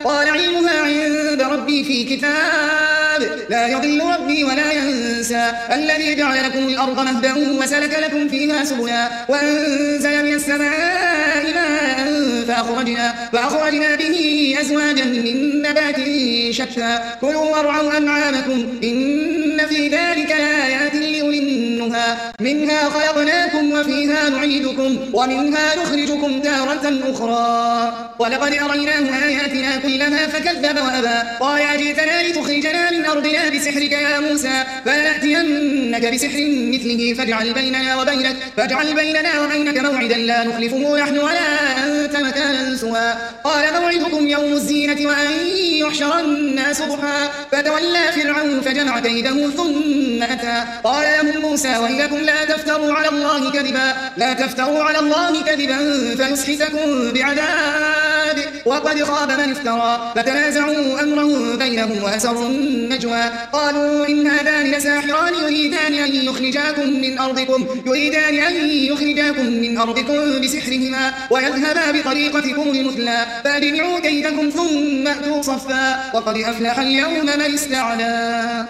قال علمها عند ربي في كتاب لا يضل ربي ولا ينسى الذي جعل لكم الأرض مهدا وسلك لكم فيها سبلا وأنزل من السماء ماء فأخرجنا به أزواجا من نبات شتى كلوا وارعوا أنعامكم إن في ذلك لآيات لأولي النهى منها خلقناكم وفيها نعيدكم ومنها نخرجكم تارة أخرى ولقد أريناه آياتنا كلها فكذب وأبى قال أجئتنا لتخرجنا من أرضنا بسحرك يا موسى فلنأتينك بسحر مثله فاجعل بيننا وبينك موعدا لا نخلفه نحن ولا أنت مكانا سوى قال موعدكم يوم الزينة وأن يحشر الناس ضحى فتولى فرعون فجمع كيده ثم أتى قال لهم موسى ويلكم لا تفتروا على الله كذبا فيسحتكم بعذاب وقد خاب من افترى فتنازعوا أمرهم بينهم وأسروا النجوى قالوا إن هذان لساحران يريدان أن يخرجاكم من أرضكم بسحرهما ويذهبا بطريقتكم المثلى فأجمعوا كيدكم ثم أتوا صفا وقد أفلح اليوم من استعلى